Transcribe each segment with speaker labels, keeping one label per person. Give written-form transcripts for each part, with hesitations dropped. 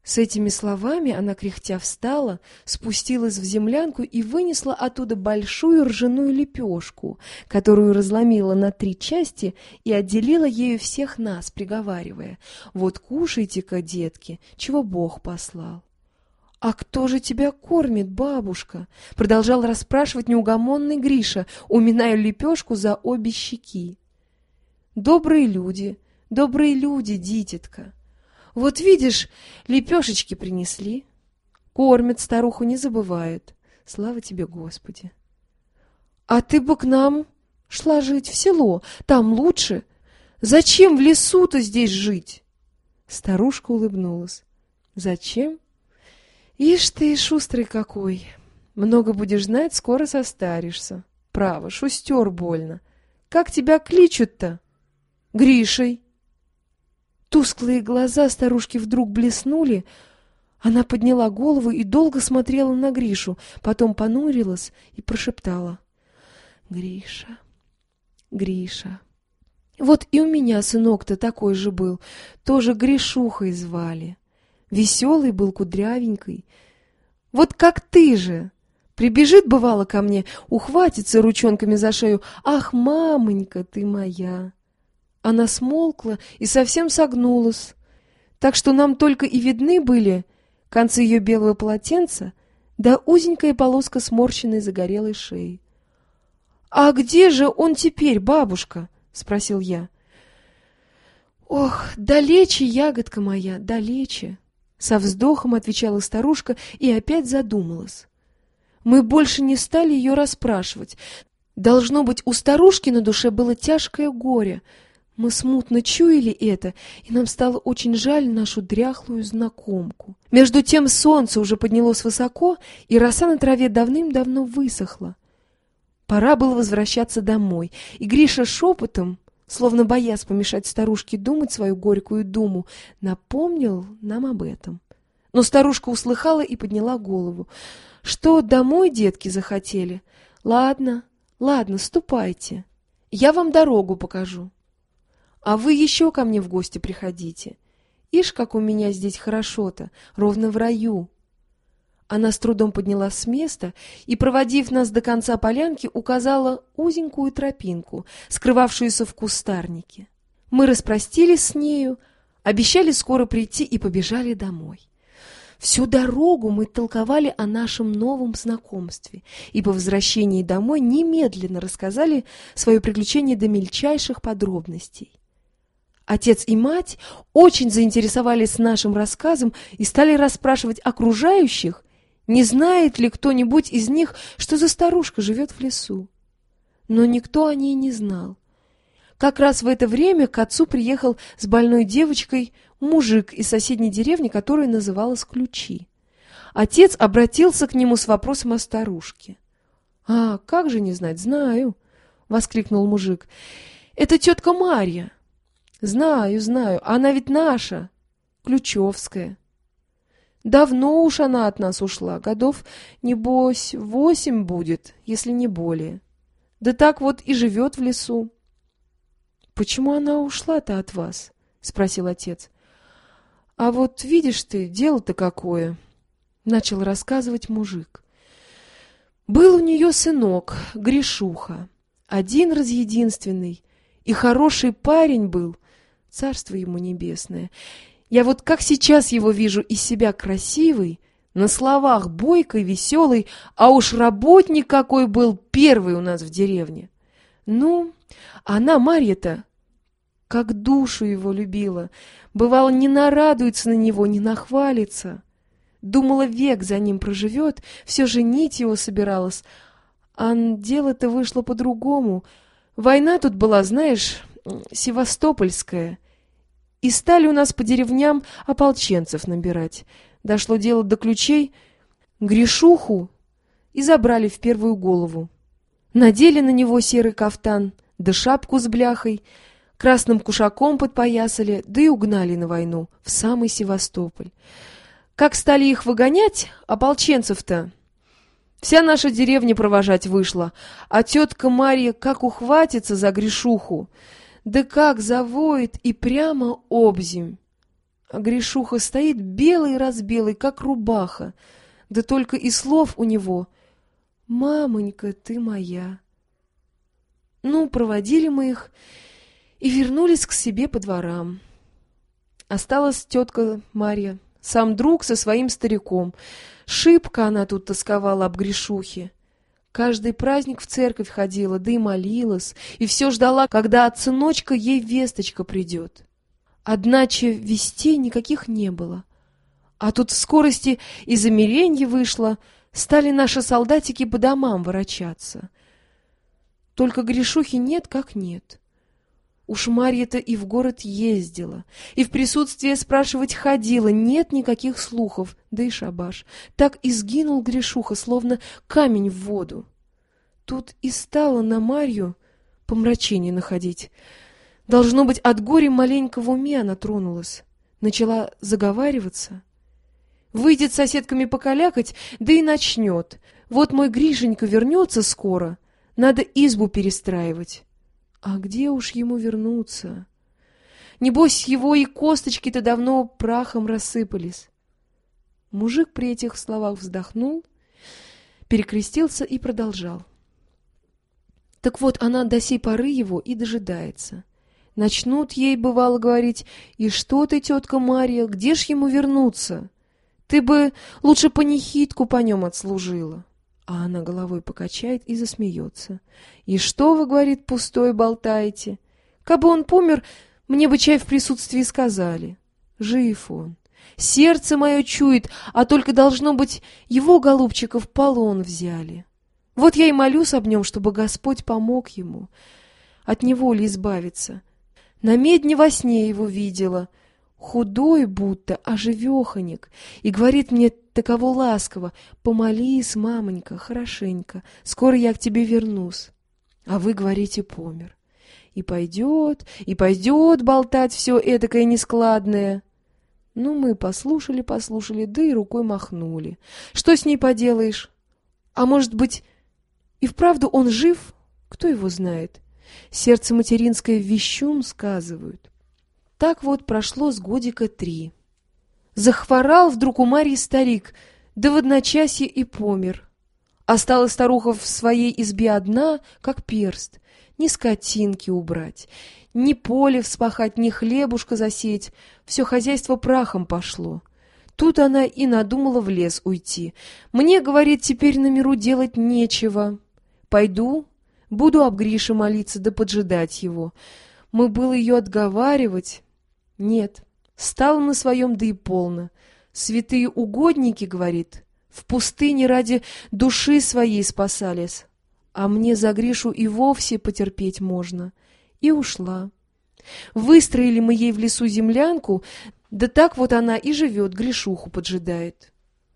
Speaker 1: С этими словами она кряхтя встала, спустилась в землянку и вынесла оттуда большую ржаную лепешку, которую разломила на 3 части и отделила ею всех нас, приговаривая: «Вот кушайте-ка, детки, чего Бог послал». «А кто же тебя кормит, бабушка?» — продолжал расспрашивать неугомонный Гриша, уминая лепешку за обе щеки. добрые люди, дитятка. Вот видишь, лепешечки принесли. Кормят, старуху не забывают. Слава тебе, Господи. А ты бы к нам шла жить в село, там лучше. Зачем в лесу-то здесь жить?» Старушка улыбнулась. «Зачем? Ишь ты, шустрый какой. Много будешь знать, скоро состаришься. Право, шустер больно. Как тебя кличут-то?» «Гришей». Тусклые глаза старушки вдруг блеснули. Она подняла голову и долго смотрела на Гришу, потом понурилась и прошептала: «Гриша, Гриша. Вот и у меня сынок-то такой же был, тоже Гришухой звали. Веселый был, кудрявенький. Вот как ты же. Прибежит, бывало, ко мне, ухватится ручонками за шею: ах, мамонька ты моя!» Она смолкла и совсем согнулась, так что нам только и видны были концы ее белого полотенца да узенькая полоска сморщенной загорелой шеи. «А где же он теперь, бабушка?» — спросил я. «Ох, далече, ягодка моя, далече!» — со вздохом отвечала старушка и опять задумалась. Мы больше не стали ее расспрашивать. Должно быть, у старушки на душе было тяжкое горе. Мы смутно чуяли это, и нам стало очень жаль нашу дряхлую знакомку. Между тем солнце уже поднялось высоко, и роса на траве давным-давно высохла. Пора было возвращаться домой, и Гриша шепотом, словно боясь помешать старушке думать свою горькую думу, напомнил нам об этом. Но старушка услыхала и подняла голову. «Что, домой, детки, захотели? Ладно, ладно, ступайте. Я вам дорогу покажу. А вы еще ко мне в гости приходите. Ишь, как у меня здесь хорошо-то, ровно в раю». Она с трудом поднялась с места и, проводив нас до конца полянки, указала узенькую тропинку, скрывавшуюся в кустарнике. Мы распростились с нею, обещали скоро прийти и побежали домой. Всю дорогу мы толковали о нашем новом знакомстве и по возвращении домой немедленно рассказали свое приключение до мельчайших подробностей. Отец и мать очень заинтересовались нашим рассказом и стали расспрашивать окружающих, не знает ли кто-нибудь из них, что за старушка живет в лесу. Но никто о ней не знал. Как раз в это время к отцу приехал с больной девочкой мужик из соседней деревни, которая называлась Ключи. Отец обратился к нему с вопросом о старушке. «А, как же не знать, знаю!» — воскликнул мужик. «Это тетка Марья». «Знаю, знаю, она ведь наша, Ключевская. Давно уж она от нас ушла, годов, небось, 8 будет, если не более. Да так вот и живет в лесу». «Почему она ушла-то от вас?» — спросил отец. «А вот видишь ты, дело-то какое!» — начал рассказывать мужик. «Был у нее сынок, Гришуха, один разъединственный, и хороший парень был, царство ему небесное. Я вот как сейчас его вижу из себя красивый, на словах бойкой, веселый, а уж работник какой был, первый у нас в деревне. Ну, она, Марья-то, как душу его любила, бывало, не нарадуется на него, не нахвалится. Думала, век за ним проживет, все женить его собиралась. А дело-то вышло по-другому. Война тут была, знаешь, севастопольская. И стали у нас по деревням ополченцев набирать. Дошло дело до Ключей, Гришуху и забрали в первую голову. Надели на него серый кафтан, да шапку с бляхой, красным кушаком подпоясали, да и угнали на войну, в самый Севастополь. Как стали их выгонять, ополченцев-то, вся наша деревня провожать вышла, а тетка Марья как ухватится за Гришуху, да как завоет и прямо обземь. А Гришуха стоит белый-разбелый, как рубаха, да только и слов у него: «Мамонька, ты моя». Ну, проводили мы их и вернулись к себе по дворам. Осталась тетка Марья, сам друг со своим стариком. Шибко она тут тосковала об Гришухе. Каждый праздник в церковь ходила, да и молилась, и все ждала, когда от сыночка ей весточка придет. Одначе вестей никаких не было. А тут в скорости и замеренье вышло, стали наши солдатики по домам ворочаться. Только Гришухи нет как нет. Уж Марья-то и в город ездила, и в присутствии спрашивать ходила, нет никаких слухов, да и шабаш. Так и сгинул Гришуха, словно камень в воду. Тут и стало на Марью помрачение находить. Должно быть, от горя маленько в уме она тронулась, начала заговариваться. Выйдет с соседками покалякать, да и начнет. Вот мой Гришенька вернется скоро, надо избу перестраивать. А где уж ему вернуться? Небось, его и косточки-то давно прахом рассыпались. Мужик при этих словах вздохнул, перекрестился и продолжал. Так вот, она до сей поры его и дожидается. Начнут ей, бывало, говорить: «И что ты, тетка Марья, где ж ему вернуться? Ты бы лучше панихидку по нем отслужила». А она головой покачает и засмеется. «И что вы, — говорит, — пустое болтаете? Кабы он помер, мне бы чай в присутствии сказали. Жив он. Сердце мое чует, а только, должно быть, его, голубчика, в полон взяли. Вот я и молюсь об нем, чтобы Господь помог ему от неволи избавиться. На медне во сне его видела, худой будто, а живеханик, и говорит мне таково ласково: «Помолись, мамонька, хорошенько, скоро я к тебе вернусь». А вы говорите: «Помер». И пойдет болтать все этакое нескладное. Ну, мы послушали, да и рукой махнули. Что с ней поделаешь? А может быть, и вправду он жив? Кто его знает? Сердце материнское вещун, сказывают. Так вот прошло с годика 3. Захворал вдруг у Марьи старик, да в одночасье и помер. Осталась старуха в своей избе одна, как перст. Ни скотинки убрать, ни поле вспахать, ни хлебушка засеять. Все хозяйство прахом пошло. Тут она и надумала в лес уйти. Мне, говорит, теперь на миру делать нечего. Пойду, буду об Грише молиться да поджидать его. Мы было ее отговаривать. Нет, стала на своем, да и полно. Святые угодники, говорит, в пустыне ради души своей спасались, а мне за Гришу и вовсе потерпеть можно. И ушла. Выстроили мы ей в лесу землянку, да так вот она и живет, Гришуху поджидает.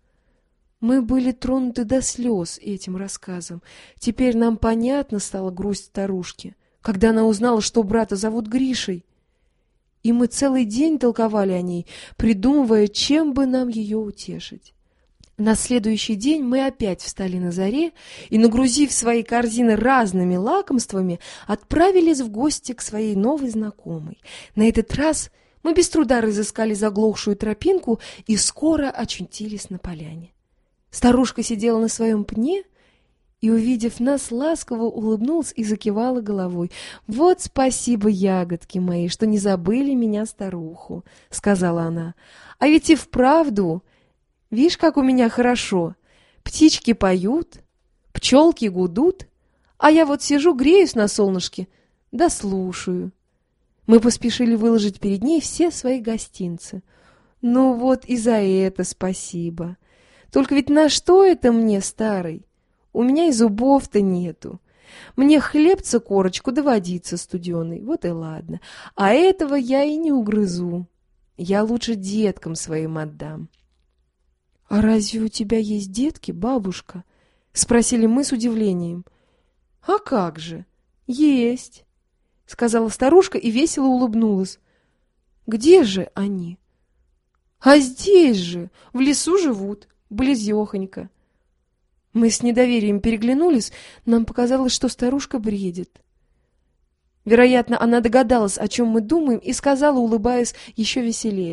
Speaker 1: Мы были тронуты до слез этим рассказом. Теперь нам понятно стала грусть старушки, когда она узнала, что брата зовут Гришей. И мы целый день толковали о ней, придумывая, чем бы нам ее утешить. На следующий день мы опять встали на заре и, нагрузив свои корзины разными лакомствами, отправились в гости к своей новой знакомой. На этот раз мы без труда разыскали заглохшую тропинку и скоро очутились на поляне. Старушка сидела на своем пне и, увидев нас, ласково улыбнулась и закивала головой. «Вот спасибо, ягодки мои, что не забыли меня, старуху», — сказала она. «А ведь и вправду, вишь, как у меня хорошо. Птички поют, пчелки гудут, а я вот сижу, греюсь на солнышке, да слушаю». Мы поспешили выложить перед ней все свои гостинцы. «Ну вот и за это спасибо. Только ведь на что это мне, старый? У меня и зубов-то нету. Мне хлебца корочку да водица студеной, вот и ладно. А этого я и не угрызу. Я лучше деткам своим отдам». «А разве у тебя есть детки, бабушка?» — спросили мы с удивлением. «А как же? Есть», — сказала старушка и весело улыбнулась. «Где же они?» «А здесь же, в лесу живут, близехонько». Мы с недоверием переглянулись, нам показалось, что старушка бредит. Вероятно, она догадалась, о чем мы думаем, и сказала, улыбаясь еще веселее: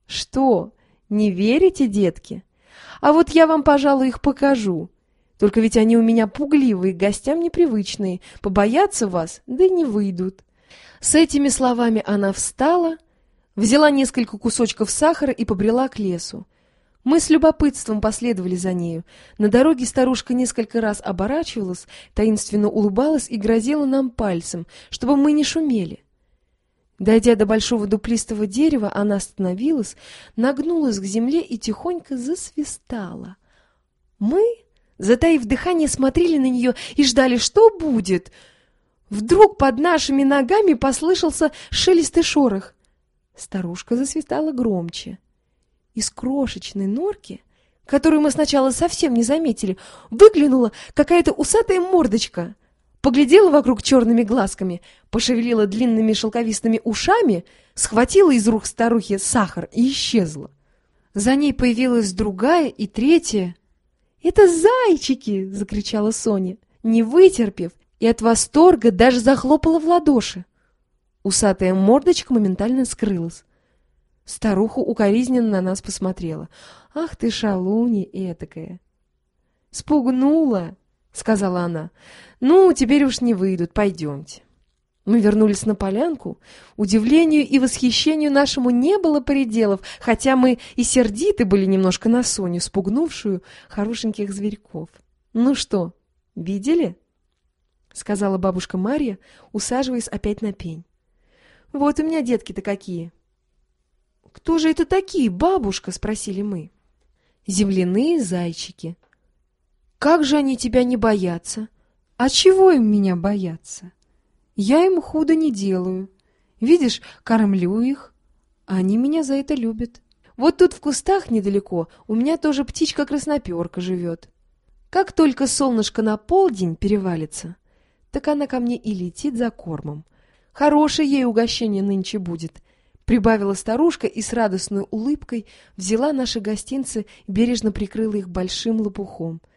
Speaker 1: Что, не верите, детки? А вот я вам, пожалуй, их покажу. Только ведь они у меня пугливые, к гостям непривычные, побоятся вас, да и не выйдут». С этими словами она встала, взяла несколько кусочков сахара и побрела к лесу. Мы с любопытством последовали за нею. На дороге старушка несколько раз оборачивалась, таинственно улыбалась и грозила нам пальцем, чтобы мы не шумели. Дойдя до большого дуплистого дерева, она остановилась, нагнулась к земле и тихонько засвистала. Мы, затаив дыхание, смотрели на нее и ждали, что будет. Вдруг под нашими ногами послышался шелест и шорох. Старушка засвистала громче. Из крошечной норки, которую мы сначала совсем не заметили, выглянула какая-то усатая мордочка. Поглядела вокруг черными глазками, пошевелила длинными шелковистыми ушами, схватила из рук старухи сахар и исчезла. За ней появилась другая и третья. «Это зайчики!» — закричала Соня, не вытерпев, и от восторга даже захлопала в ладоши. Усатая мордочка моментально скрылась. Старуха укоризненно на нас посмотрела. «Ах ты, шалунья этакая!» «Спугнула!» — сказала она. «Ну, теперь уж не выйдут, пойдемте». Мы вернулись на полянку. Удивлению и восхищению нашему не было пределов, хотя мы и сердиты были немножко на Соню, спугнувшую хорошеньких зверьков. «Ну что, видели?» — сказала бабушка Марья, усаживаясь опять на пень. «Вот у меня детки-то какие!» «Кто же это такие, бабушка?» — спросили мы. «Земляные зайчики». «Как же они тебя не боятся?» «А чего им меня бояться? Я им худо не делаю. Видишь, кормлю их, а они меня за это любят. Вот тут в кустах недалеко у меня тоже птичка-красноперка живет. Как только солнышко на полдень перевалится, так она ко мне и летит за кормом. Хорошее ей угощение нынче будет», — прибавила старушка и с радостной улыбкой взяла наши гостинцы, бережно прикрыла их большим лопухом.